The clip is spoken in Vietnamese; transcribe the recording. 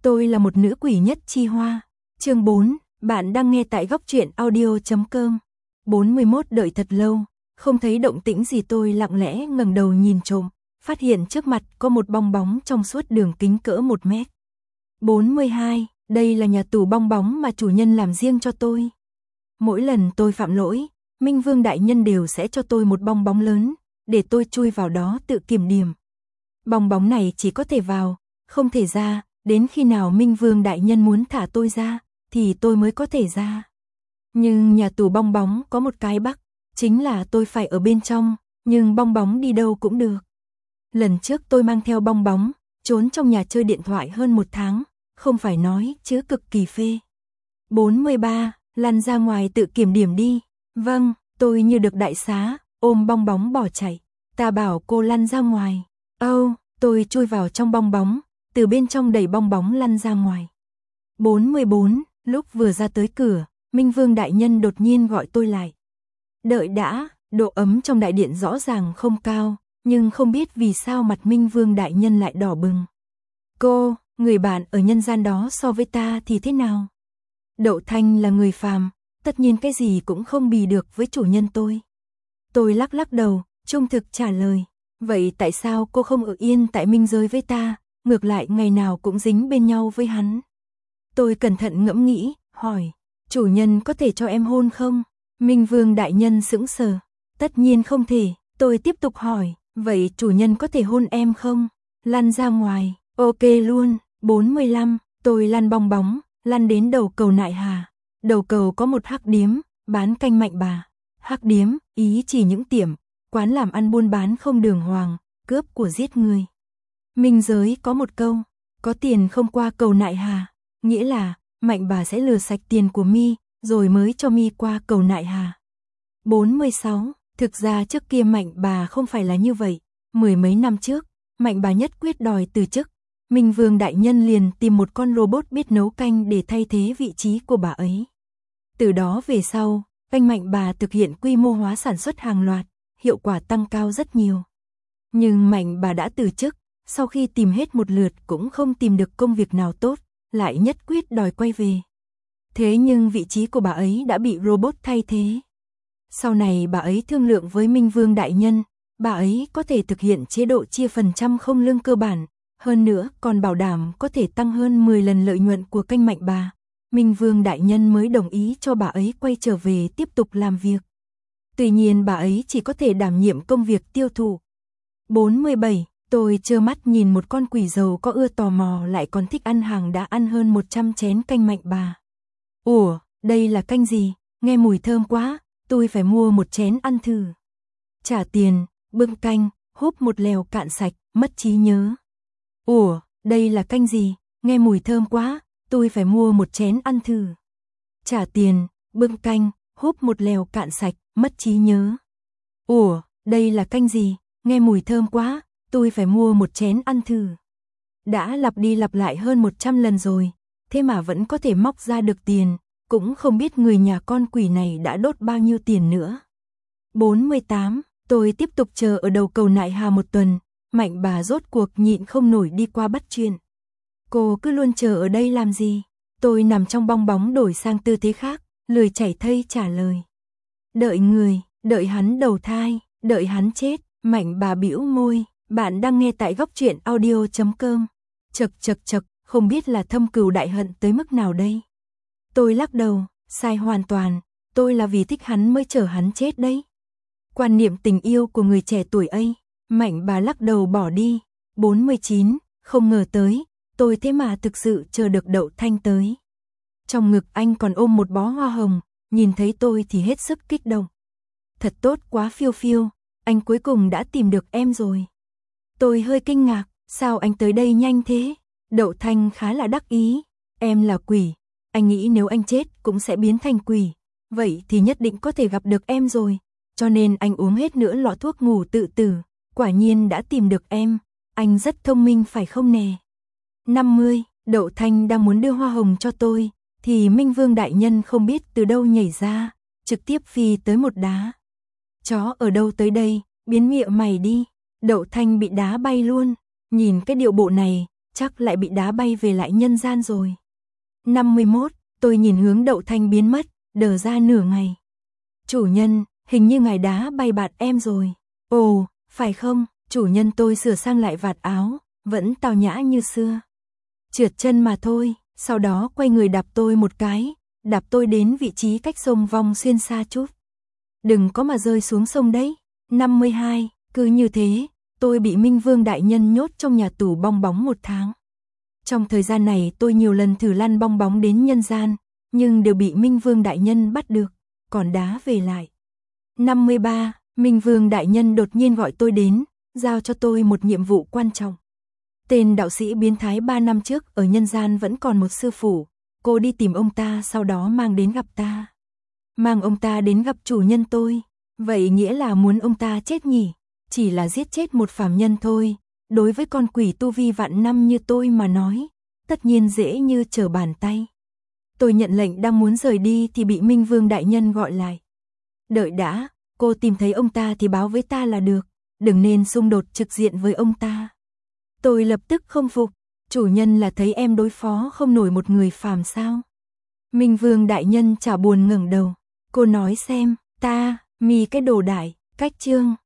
Tôi là một nữ quỷ nhất chi hoa. Chương 4, bạn đang nghe tại góc truyện audio.com. 41 đợi thật lâu, không thấy động tĩnh gì, tôi lặng lẽ ngẩng đầu nhìn trộm, phát hiện trước mặt có một bong bóng trong suốt đường kính cỡ 1 mét. 42, đây là nhà tù bong bóng mà chủ nhân làm riêng cho tôi. Mỗi lần tôi phạm lỗi, Minh Vương đại nhân đều sẽ cho tôi một bong bóng lớn, để tôi chui vào đó tự kiểm điểm. Bong bóng này chỉ có thể vào, không thể ra, đến khi nào Minh Vương đại nhân muốn thả tôi ra, thì tôi mới có thể ra. Nhưng nhà tù bong bóng có một cái bắc, chính là tôi phải ở bên trong, nhưng bong bóng đi đâu cũng được. Lần trước tôi mang theo bong bóng, trốn trong nhà chơi điện thoại hơn 1 tháng, không phải nói chứ cực kỳ phê. 43, lăn ra ngoài tự kiểm điểm đi. Vâng, tôi như được đại xá, ôm bong bóng bỏ chạy. Ta bảo cô lăn ra ngoài. Tôi chui vào trong bong bóng, từ bên trong đẩy bong bóng lăn ra ngoài. 44, lúc vừa ra tới cửa, Minh Vương đại nhân đột nhiên gọi tôi lại. Đợi đã, độ ấm trong đại điện rõ ràng không cao, nhưng không biết vì sao mặt Minh Vương đại nhân lại đỏ bừng. Cô, người bạn ở nhân gian đó so với ta thì thế nào? Đậu Thanh là người phàm, tất nhiên cái gì cũng không bì được với chủ nhân tôi. Tôi lắc lắc đầu, trung thực trả lời. Vậy tại sao cô không ở yên tại minh giới với ta, ngược lại ngày nào cũng dính bên nhau với hắn? Tôi cẩn thận ngẫm nghĩ, hỏi, chủ nhân có thể cho em hôn không? Minh Vương đại nhân sững sờ. Tất nhiên không thể. Tôi tiếp tục hỏi, vậy chủ nhân có thể hôn em không? Lăn ra ngoài. Ok luôn. 45, tôi lăn bong bóng, lăn đến đầu cầu Nại Hà. Đầu cầu có một hắc điếm, bán canh mạnh bà. Hắc điếm, ý chỉ những tiệm, quán làm ăn buôn bán không đường hoàng, cướp của giết người. Minh giới có một câu, có tiền không qua cầu Nại Hà, nghĩa là mạnh bà sẽ lừa sạch tiền của mi, rồi mới cho mi qua cầu Nại Hà. 46, thực ra trước kia mạnh bà không phải là như vậy. 10 mấy năm trước, mạnh bà nhất quyết đòi từ chức. Minh Vương đại nhân liền tìm một con robot biết nấu canh để thay thế vị trí của bà ấy. Từ đó về sau, canh mạnh bà thực hiện quy mô hóa sản xuất hàng loạt, hiệu quả tăng cao rất nhiều. Nhưng mạnh bà đã từ chức, sau khi tìm hết một lượt cũng không tìm được công việc nào tốt, lại nhất quyết đòi quay về. Thế nhưng vị trí của bà ấy đã bị robot thay thế. Sau này bà ấy thương lượng với Minh Vương đại nhân, bà ấy có thể thực hiện chế độ chia phần trăm không lương cơ bản, hơn nữa còn bảo đảm có thể tăng hơn 10 lần lợi nhuận của kênh mạnh bà. Minh Vương đại nhân mới đồng ý cho bà ấy quay trở về tiếp tục làm việc. Tuy nhiên bà ấy chỉ có thể đảm nhiệm công việc tiêu thụ. 47, tôi trơ mắt nhìn một con quỷ giàu có ưa tò mò lại còn thích ăn hàng đã ăn hơn 100 chén canh mạnh bà. Ủa, đây là canh gì? Nghe mùi thơm quá, tôi phải mua một chén ăn thử. Trả tiền, bưng canh, húp một lèo cạn sạch, mất trí nhớ. Ủa, đây là canh gì? Nghe mùi thơm quá, tôi phải mua một chén ăn thử. Trả tiền, bưng canh, húp một lèo cạn sạch, mất trí nhớ. Ủa, đây là canh gì? Nghe mùi thơm quá, tôi phải mua một chén ăn thử. Đã lặp đi lặp lại hơn 100 lần rồi, thế mà vẫn có thể móc ra được tiền, cũng không biết người nhà con quỷ này đã đốt bao nhiêu tiền nữa. 48, tôi tiếp tục chờ ở đầu cầu Nại Hà 1 tuần, mạnh bà rốt cuộc nhịn không nổi đi qua bắt chuyện. Cô cứ luôn chờ ở đây làm gì? Tôi nằm trong bong bóng đổi sang tư thế khác, lười chảy thây trả lời. Đợi người, đợi hắn đầu thai, đợi hắn chết. Mạnh bà bĩu môi, bạn đang nghe tại góc truyện audio.com. Chật, không biết là thâm cừu đại hận tới mức nào đây. Tôi lắc đầu, sai hoàn toàn, tôi là vì thích hắn mới chờ hắn chết đấy. Quan niệm tình yêu của người trẻ tuổi ấy. Mạnh bà lắc đầu bỏ đi. 49, không ngờ tới, tôi thế mà thực sự chờ được Đậu Thanh tới. Trong ngực anh còn ôm một bó hoa hồng, nhìn thấy tôi thì hết sức kích động. Thật tốt quá Phiêu Phiêu, anh cuối cùng đã tìm được em rồi. Tôi hơi kinh ngạc, sao anh tới đây nhanh thế? Đậu Thanh khá là đắc ý, em là quỷ, anh nghĩ nếu anh chết cũng sẽ biến thành quỷ, vậy thì nhất định có thể gặp được em rồi, cho nên anh uống hết nửa lọ thuốc ngủ tự tử, quả nhiên đã tìm được em, anh rất thông minh phải không nè? 50, Đậu Thanh đang muốn đưa hoa hồng cho tôi, thì Minh Vương đại nhân không biết từ đâu nhảy ra, trực tiếp phi tới một đá. Chó ở đâu tới đây, biến miệng mày đi. Đậu Thanh bị đá bay luôn, nhìn cái điệu bộ này, chắc lại bị đá bay về lại nhân gian rồi. 51, tôi nhìn hướng Đậu Thanh biến mất, đờ ra nửa ngày. Chủ nhân, hình như ngài đá bay bạt em rồi. Ồ, phải không? Chủ nhân, tôi sửa sang lại vạt áo, vẫn tao nhã như xưa. Trượt chân mà thôi, sau đó quay người đạp tôi một cái, đạp tôi đến vị trí cách sông Vong Xuyên xa chút. Đừng có mà rơi xuống sông đấy. 52, cứ như thế, tôi bị Minh Vương đại nhân nhốt trong nhà tù bong bóng 1 tháng. Trong thời gian này tôi nhiều lần thử lăn bong bóng đến nhân gian, nhưng đều bị Minh Vương đại nhân bắt được, còn đá về lại. 53, Minh Vương đại nhân đột nhiên gọi tôi đến, giao cho tôi một nhiệm vụ quan trọng. Tên đạo sĩ biến thái 3 năm trước ở nhân gian vẫn còn một sư phụ, cô đi tìm ông ta sau đó mang đến gặp ta. Mang ông ta đến gặp chủ nhân tôi, vậy nghĩa là muốn ông ta chết nhỉ? Chỉ là giết chết một phàm nhân thôi, đối với con quỷ tu vi vạn năm như tôi mà nói, tất nhiên dễ như trở bàn tay. Tôi nhận lệnh đang muốn rời đi thì bị Minh Vương đại nhân gọi lại. Đợi đã, cô tìm thấy ông ta thì báo với ta là được, đừng nên xung đột trực diện với ông ta. Tôi lập tức không phục, chủ nhân là thấy em đối phó không nổi một người phàm sao? Minh Vương đại nhân chả buồn ngẩng đầu, cô nói xem, ta, mi cái đồ đại, cách chương.